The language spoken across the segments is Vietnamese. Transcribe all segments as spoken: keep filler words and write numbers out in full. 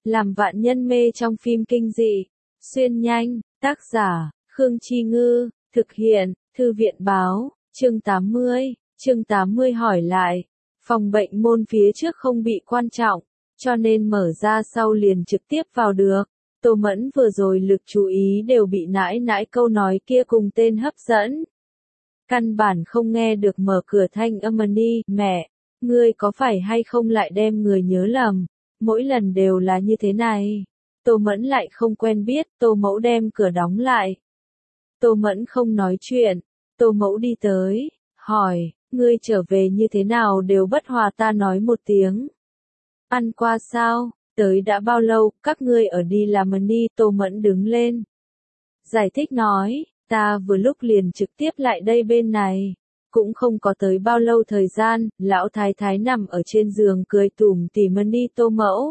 làm vạn nhân mê trong phim kinh dị. Xuyên nhanh, tác giả, Khương Chi Ngư, thực hiện, Thư viện Báo, chương tám mươi, chương tám mươi hỏi lại. Phòng bệnh môn phía trước không bị quan trọng, cho nên mở ra sau liền trực tiếp vào được. Tô Mẫn vừa rồi lực chú ý đều bị nãi nãi câu nói kia cùng tên hấp dẫn. Căn bản không nghe được mở cửa thanh âm đi, mẹ, ngươi có phải hay không lại đem người nhớ lầm, mỗi lần đều là như thế này. Tô Mẫn lại không quen biết, Tô Mẫu đem cửa đóng lại. Tô Mẫn không nói chuyện, Tô Mẫu đi tới, hỏi, ngươi trở về như thế nào đều bất hòa ta nói một tiếng. Ăn qua sao, tới đã bao lâu, các ngươi ở đi làm đi, Tô Mẫn đứng lên. Giải thích nói, ta vừa lúc liền trực tiếp lại đây bên này, cũng không có tới bao lâu thời gian, lão thái thái nằm ở trên giường cười tủm tỉm đi Tô Mẫu.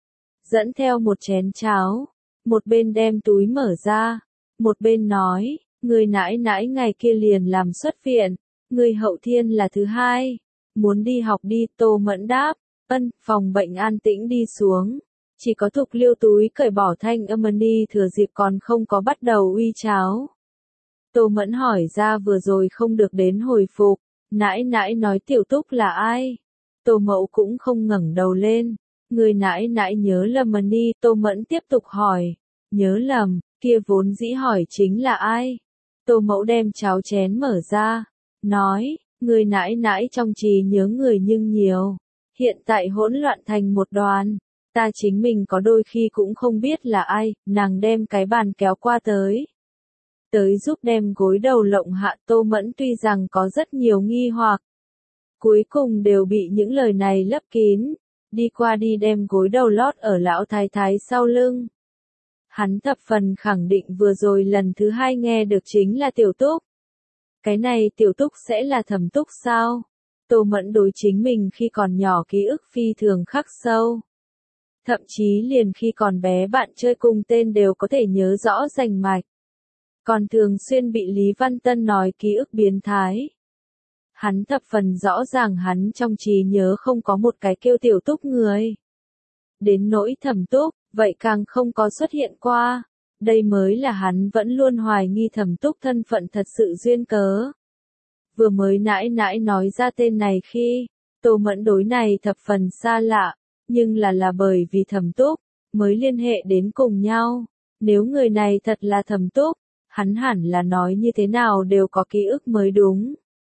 Dẫn theo một chén cháo, một bên đem túi mở ra, một bên nói, người nãi nãi ngày kia liền làm xuất viện, người hậu thiên là thứ hai, muốn đi học đi, Tô Mẫn đáp, ân, phòng bệnh an tĩnh đi xuống, chỉ có Thục Liêu túi cởi bỏ thanh âm đi thừa dịp còn không có bắt đầu uy cháo. Tô Mẫn hỏi ra vừa rồi không được đến hồi phục, nãi nãi nói Tiểu Túc là ai? Tô Mẫu cũng không ngẩng đầu lên, người nãi nãi nhớ lầm đi, Tô Mẫn tiếp tục hỏi, nhớ lầm, kia vốn dĩ hỏi chính là ai? Tô Mẫu đem cháo chén mở ra, nói, người nãi nãi trong trí nhớ người nhưng nhiều, hiện tại hỗn loạn thành một đoàn, ta chính mình có đôi khi cũng không biết là ai, nàng đem cái bàn kéo qua tới. Tới giúp đem gối đầu lộng hạ. Tô Mẫn tuy rằng có rất nhiều nghi hoặc, cuối cùng đều bị những lời này lấp kín, đi qua đi đem gối đầu lót ở lão thái thái sau lưng. Hắn thập phần khẳng định vừa rồi lần thứ hai nghe được chính là Tiểu Túc. Cái này Tiểu Túc sẽ là Thẩm Túc sao? Tô Mẫn đối chính mình khi còn nhỏ ký ức phi thường khắc sâu. Thậm chí liền khi còn bé bạn chơi cùng tên đều có thể nhớ rõ rành mạch. Còn thường xuyên bị Lý Văn Tân nói ký ức biến thái. Hắn thập phần rõ ràng hắn trong trí nhớ không có một cái kêu Tiểu Túc người. Đến nỗi Thẩm Túc, vậy càng không có xuất hiện qua. Đây mới là hắn vẫn luôn hoài nghi Thẩm Túc thân phận thật sự duyên cớ. Vừa mới nãi nãi nói ra tên này khi, Tô Mẫn đối này thập phần xa lạ, nhưng là là bởi vì Thẩm Túc, mới liên hệ đến cùng nhau. Nếu người này thật là Thẩm Túc, hắn hẳn là nói như thế nào đều có ký ức mới đúng.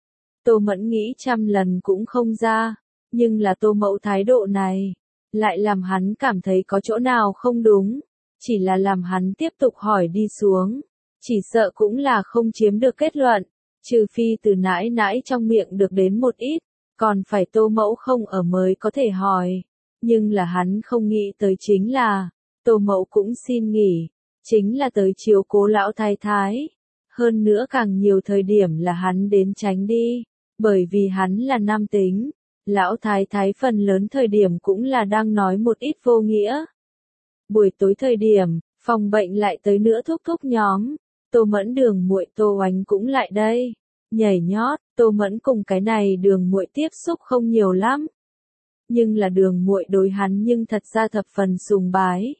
Tô Mẫn nghĩ trăm lần cũng không ra, nhưng là Tô Mẫu thái độ này, lại làm hắn cảm thấy có chỗ nào không đúng, chỉ là làm hắn tiếp tục hỏi đi xuống, chỉ sợ cũng là không chiếm được kết luận, trừ phi từ nãi nãi trong miệng được đến một ít, còn phải Tô Mẫu không ở mới có thể hỏi, nhưng là hắn không nghĩ tới chính là, Tô Mẫu cũng xin nghỉ, chính là tới chiếu cố lão thái thái, hơn nữa càng nhiều thời điểm là hắn đến tránh đi, bởi vì hắn là nam tính. Lão thái thái phần lớn thời điểm cũng là đang nói một ít vô nghĩa. Buổi tối thời điểm, phòng bệnh lại tới nữa thúc thúc nhóm, Tô Mẫn Đường muội Tô Oánh cũng lại đây. Nhảy nhót, Tô Mẫn cùng cái này Đường muội tiếp xúc không nhiều lắm. Nhưng là Đường muội đối hắn nhưng thật ra thập phần sùng bái.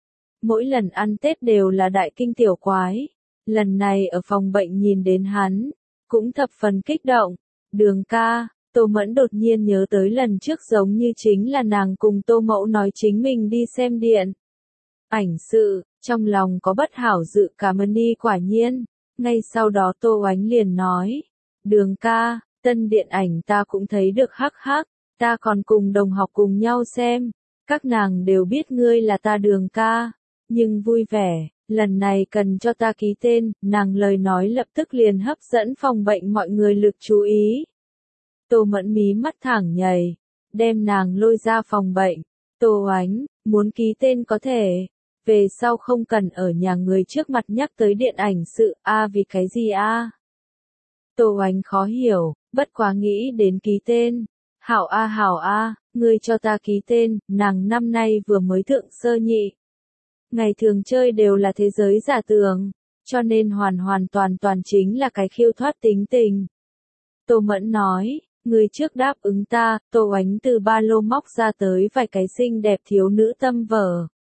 Mỗi lần ăn Tết đều là đại kinh tiểu quái. Lần này ở phòng bệnh nhìn đến hắn, cũng thập phần kích động. Đường ca. Tô Mẫn đột nhiên nhớ tới lần trước giống như chính là nàng cùng Tô Mẫu nói chính mình đi xem điện ảnh sự, trong lòng có bất hảo dự cảm ơn đi quả nhiên. Ngay sau đó Tô Oánh liền nói, Đường ca, tân điện ảnh ta cũng thấy được hắc hắc, ta còn cùng đồng học cùng nhau xem, các nàng đều biết ngươi là ta Đường ca, nhưng vui vẻ, lần này cần cho ta ký tên, nàng lời nói lập tức liền hấp dẫn phòng bệnh mọi người lực chú ý. Tô Mẫn mí mắt thẳng nhảy, đem nàng lôi ra phòng bệnh. Tô Oánh, muốn ký tên có thể, về sau không cần ở nhà người trước mặt nhắc tới điện ảnh sự, a à, vì cái gì a? À? Tô Oánh khó hiểu, bất quá nghĩ đến ký tên. Hảo a à, hảo a, à, ngươi cho ta ký tên, nàng năm nay vừa mới thượng sơ nhị. Ngày thường chơi đều là thế giới giả tưởng, cho nên hoàn hoàn toàn toàn chính là cái khiêu thoát tính tình. Tô Mẫn nói. Người trước đáp ứng ta, Tô Oánh từ ba lô móc ra tới vài cái xinh đẹp thiếu nữ tâm vở,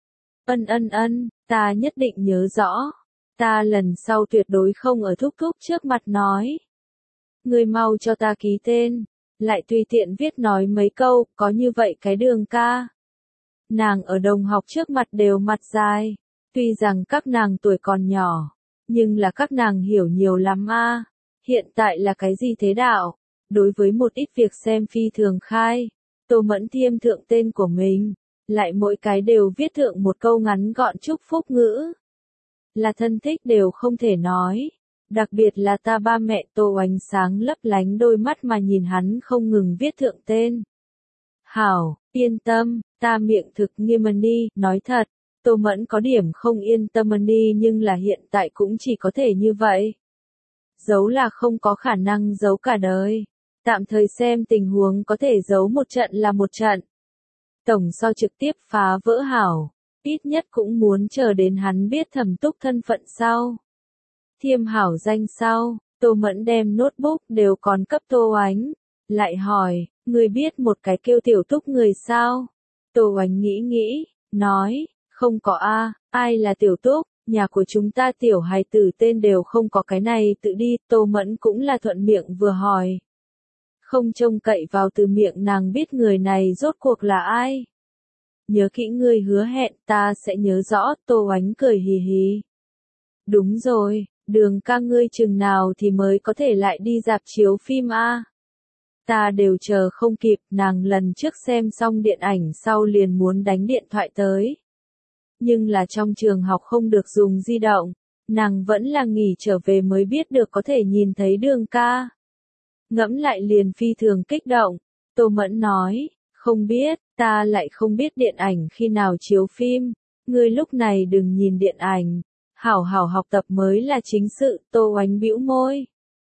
Ân ân ân, ta nhất định nhớ rõ. Ta lần sau tuyệt đối không ở thúc thúc trước mặt nói. Ngươi mau cho ta ký tên. Lại tùy tiện viết nói mấy câu, có như vậy cái Đường ca. Nàng ở đồng học trước mặt đều mặt dài. Tuy rằng các nàng tuổi còn nhỏ, nhưng là các nàng hiểu nhiều lắm a. Hiện tại là cái gì thế đạo? Đối với một ít việc xem phi thường khai, Tô Mẫn Thiêm thượng tên của mình, lại mỗi cái đều viết thượng một câu ngắn gọn chúc phúc ngữ. Là thân thích đều không thể nói. Đặc biệt là ta ba mẹ Tô ánh sáng lấp lánh đôi mắt mà nhìn hắn không ngừng viết thượng tên. Hảo, yên tâm, ta miệng thực nghiêm đi, nói thật, Tô Mẫn có điểm không yên tâm đi nhưng là hiện tại cũng chỉ có thể như vậy. Giấu là không có khả năng giấu cả đời. Tạm thời xem tình huống có thể giấu một trận là một trận. Tổng so trực tiếp phá vỡ hảo, ít nhất cũng muốn chờ đến hắn biết Thẩm Túc thân phận sau. Thiêm hảo danh sau, Tô Mẫn đem notebook đều còn cấp Tô Ánh. Lại hỏi, người biết một cái kêu Tiểu Túc người sao? Tô Ánh nghĩ nghĩ, nói, không có a, ai là Tiểu Túc, nhà của chúng ta tiểu hài tử tên đều không có cái này tự đi, Tô Mẫn cũng là thuận miệng vừa hỏi. Không trông cậy vào từ miệng nàng biết người này rốt cuộc là ai. Nhớ kỹ ngươi hứa hẹn ta sẽ nhớ rõ, Tô Ánh cười hì hì. Đúng rồi, Đường ca ngươi chừng nào thì mới có thể lại đi rạp chiếu phim a? Ta đều chờ không kịp, nàng lần trước xem xong điện ảnh sau liền muốn đánh điện thoại tới. Nhưng là trong trường học không được dùng di động, nàng vẫn là nghỉ trở về mới biết được có thể nhìn thấy Đường ca. Ngẫm lại liền phi thường kích động, Tô Mẫn nói, không biết, ta lại không biết điện ảnh khi nào chiếu phim, ngươi lúc này đừng nhìn điện ảnh, hảo hảo học tập mới là chính sự, Tô Ánh bĩu môi.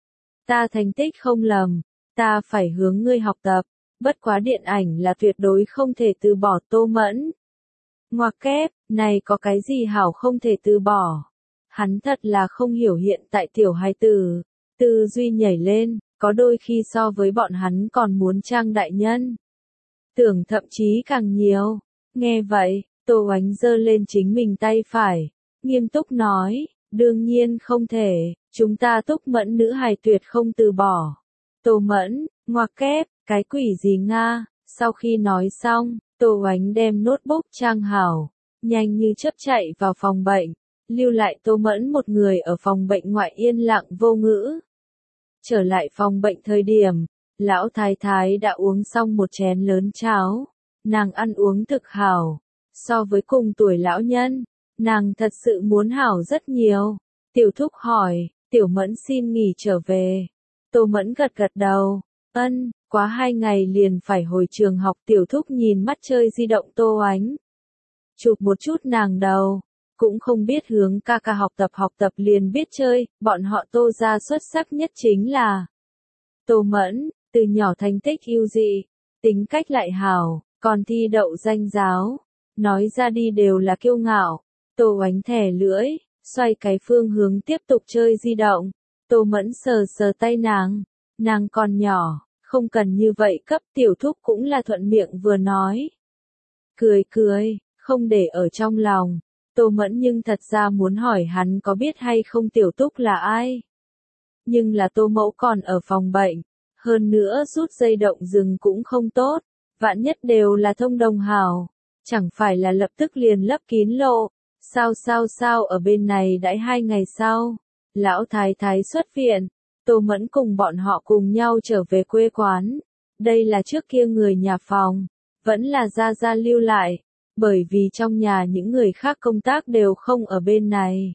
Ta thành tích không lầm, ta phải hướng ngươi học tập, bất quá điện ảnh là tuyệt đối không thể từ bỏ, Tô Mẫn. Ngoặc kép, này có cái gì hảo không thể từ bỏ. Hắn thật là không hiểu hiện tại tiểu hài tử, tư duy nhảy lên, có đôi khi so với bọn hắn còn muốn trang đại nhân. Tưởng thậm chí càng nhiều. Nghe vậy, Tô Ánh giơ lên chính mình tay phải, nghiêm túc nói, đương nhiên không thể, chúng ta Túc Mẫn nữ hài tuyệt không từ bỏ. Tô Mẫn, ngoặc kép, cái quỷ gì Nga, sau khi nói xong, Tô Ánh đem notebook trang hảo, nhanh như chớp chạy vào phòng bệnh, lưu lại Tô Mẫn một người ở phòng bệnh ngoại yên lặng vô ngữ. Trở lại phòng bệnh thời điểm, lão thái thái đã uống xong một chén lớn cháo, nàng ăn uống thực hảo, so với cùng tuổi lão nhân, nàng thật sự muốn hảo rất nhiều. Tiểu Thúc hỏi, Tiểu Mẫn xin nghỉ trở về. Tô Mẫn gật gật đầu, ân, quá hai ngày liền phải hồi trường học. Tiểu Thúc nhìn mắt chơi di động Tô Ánh, chụp một chút nàng đầu, cũng không biết hướng ca ca học tập học tập liền biết chơi, bọn họ Tô gia xuất sắc nhất chính là Tô Mẫn, từ nhỏ thành tích ưu dị, tính cách lại hảo, còn thi đậu danh giáo, nói ra đi đều là kiêu ngạo. Tô Ánh thẻ lưỡi, xoay cái phương hướng tiếp tục chơi di động. Tô Mẫn sờ sờ tay nàng, nàng còn nhỏ, không cần như vậy cấp. Tiểu Thúc cũng là thuận miệng vừa nói, cười cười, không để ở trong lòng. Tô Mẫn nhưng thật ra muốn hỏi hắn có biết hay không Tiểu Túc là ai. Nhưng là Tô Mẫu còn ở phòng bệnh, hơn nữa rút dây động rừng cũng không tốt, vạn nhất đều là thông đồng hảo, chẳng phải là lập tức liền lấp kín lộ. Sao sao sao ở bên này đãi hai ngày sau, lão thái thái xuất viện, Tô Mẫn cùng bọn họ cùng nhau trở về quê quán. Đây là trước kia người nhà phòng, vẫn là gia gia lưu lại, bởi vì trong nhà những người khác công tác đều không ở bên này.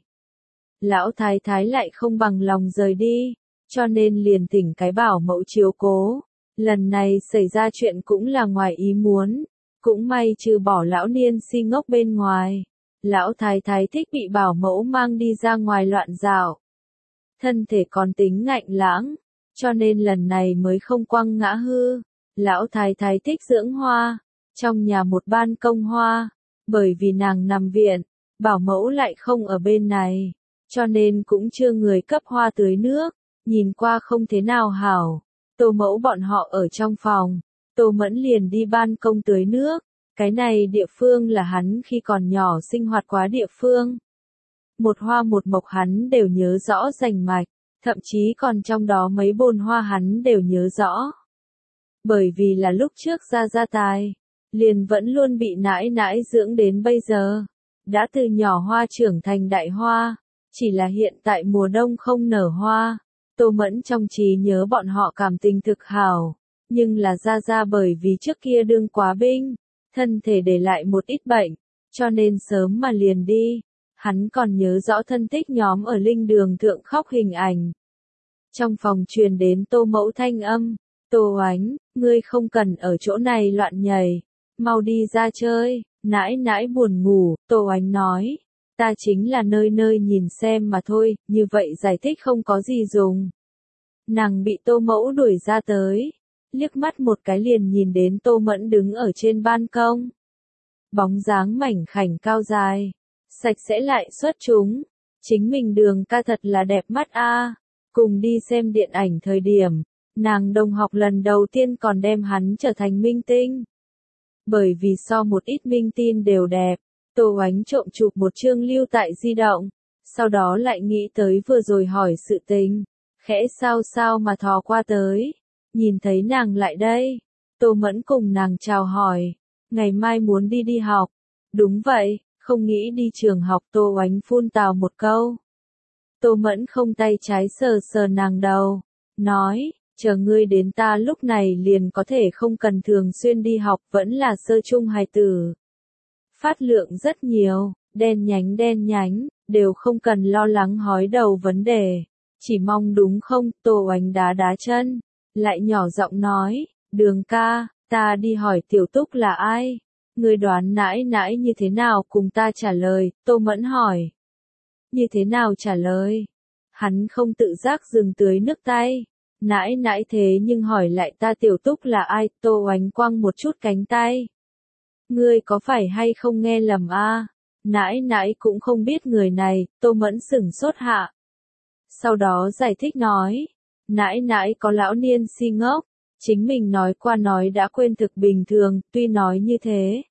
Lão thái thái lại không bằng lòng rời đi, cho nên liền thỉnh cái bảo mẫu chiếu cố. Lần này xảy ra chuyện cũng là ngoài ý muốn, cũng may trừ bỏ lão niên si ngốc bên ngoài. Lão thái thái thích bị bảo mẫu mang đi ra ngoài loạn dạo. Thân thể còn tính ngạnh lãng, cho nên lần này mới không quăng ngã hư. Lão thái thái thích dưỡng hoa, trong nhà một ban công hoa, bởi vì nàng nằm viện, bảo mẫu lại không ở bên này, cho nên cũng chưa người cấp hoa tưới nước, nhìn qua không thế nào hảo. Tô Mẫu bọn họ ở trong phòng, Tô Mẫn liền đi ban công tưới nước, Cái này địa phương là hắn khi còn nhỏ sinh hoạt quá địa phương. Một hoa một mộc hắn đều nhớ rõ rành mạch, thậm chí còn trong đó mấy bồn hoa hắn đều nhớ rõ. Bởi vì là lúc trước ra gia tài, liền vẫn luôn bị nãi nãi dưỡng đến bây giờ. Đã từ nhỏ hoa trưởng thành đại hoa, chỉ là hiện tại mùa đông không nở hoa. Tô Mẫn trong trí nhớ bọn họ cảm tình thực hảo, nhưng là ra ra bởi vì trước kia đương quá binh, thân thể để lại một ít bệnh, cho nên sớm mà liền đi. Hắn còn nhớ rõ thân thích nhóm ở linh đường thượng khóc hình ảnh. Trong phòng truyền đến Tô Mẫu thanh âm, Tô Oánh, ngươi không cần ở chỗ này loạn nhảy, mau đi ra chơi. Nãi nãi buồn ngủ, Tô Oánh nói, ta chính là nơi nơi nhìn xem mà thôi, như vậy giải thích không có gì dùng. Nàng bị Tô Mẫu đuổi ra tới, liếc mắt một cái liền nhìn đến Tô Mẫn đứng ở trên ban công. Bóng dáng mảnh khảnh cao dài, sạch sẽ lại xuất chúng, chính mình Đường ca thật là đẹp mắt a. Cùng đi xem điện ảnh thời điểm, nàng đồng học lần đầu tiên còn đem hắn trở thành minh tinh. Bởi vì so một ít minh tinh đều đẹp, Tô Oánh trộm chụp một chương lưu tại di động, sau đó lại nghĩ tới vừa rồi hỏi sự tình, khẽ sao sao mà thò qua tới, nhìn thấy nàng lại đây, Tô Mẫn cùng nàng chào hỏi, ngày mai muốn đi đi học, đúng vậy, không nghĩ đi trường học. Tô Oánh phun tào một câu. Tô Mẫn không tay trái sờ sờ nàng đầu, nói, chờ ngươi đến ta lúc này liền có thể không cần thường xuyên đi học, vẫn là sơ trung hài tử. Phát lượng rất nhiều, đen nhánh đen nhánh, đều không cần lo lắng hói đầu vấn đề. Chỉ mong đúng không? Tô Oánh đá đá chân, lại nhỏ giọng nói, Đường ca, ta đi hỏi Tiểu Túc là ai? Ngươi đoán nãi nãi như thế nào cùng ta trả lời? Tô Mẫn hỏi. Như thế nào trả lời? Hắn không tự giác dừng tưới nước tay. Nãi nãi thế nhưng hỏi lại ta Tiểu Túc là ai? Tô Oánh quăng một chút cánh tay. Ngươi có phải hay không nghe lầm a? À? Nãi nãi cũng không biết người này. Tô Mẫn sửng sốt hạ. Sau đó giải thích nói, nãi nãi có lão niên si ngốc, chính mình nói qua nói đã quên thực bình thường. Tuy nói như thế,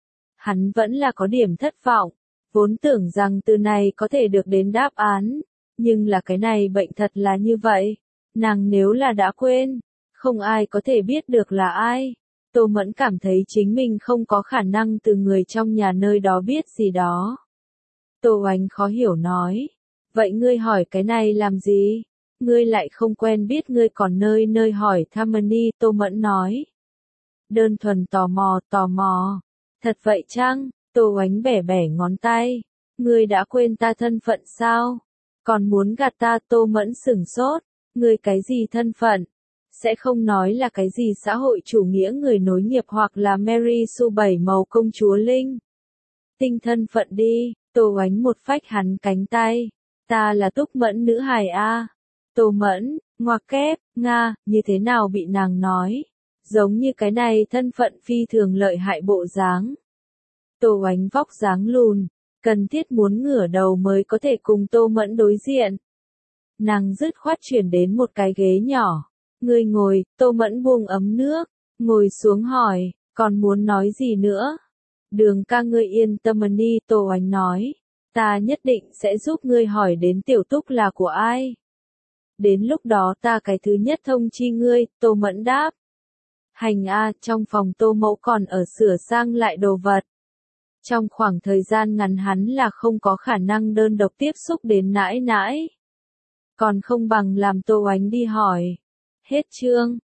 hắn vẫn là có điểm thất vọng, vốn tưởng rằng từ này có thể được đến đáp án, nhưng là cái này bệnh thật là như vậy, nàng nếu là đã quên, không ai có thể biết được là ai. Tô Mẫn cảm thấy chính mình không có khả năng từ người trong nhà nơi đó biết gì đó. Tô Oánh khó hiểu nói, vậy ngươi hỏi cái này làm gì? Ngươi lại không quen biết, ngươi còn nơi nơi hỏi Thamani. Tô Mẫn nói, đơn thuần tò mò, tò mò. Thật vậy chăng? Tô Oánh bẻ bẻ ngón tay. Ngươi đã quên ta thân phận sao? Còn muốn gạt ta? Tô Mẫn sửng sốt. Ngươi cái gì thân phận? Sẽ không nói là cái gì xã hội chủ nghĩa người nối nghiệp hoặc là Mary Sue bảy màu công chúa Linh. Tinh thân phận đi. Tô Oánh một phách hắn cánh tay. Ta là Túc Mẫn nữ hài a. Tô Mẫn, ngoặc kép, Nga, như thế nào bị nàng nói? Giống như cái này thân phận phi thường lợi hại bộ dáng. Tô Oánh vóc dáng lùn, cần thiết muốn ngửa đầu mới có thể cùng Tô Mẫn đối diện. Nàng dứt khoát chuyển đến một cái ghế nhỏ. Ngươi ngồi. Tô Mẫn buông ấm nước, ngồi xuống hỏi, còn muốn nói gì nữa? Đường ca ngươi yên tâm đi. Tô Oánh nói, ta nhất định sẽ giúp ngươi hỏi đến Tiểu Túc là của ai. Đến lúc đó ta cái thứ nhất thông chi ngươi. Tô Mẫn đáp. Hành a. Trong phòng Tô Mẫu còn ở sửa sang lại đồ vật. Trong khoảng thời gian ngắn hắn là không có khả năng đơn độc tiếp xúc đến nãi nãi. Còn không bằng làm Tô Oánh đi hỏi. Hết chương.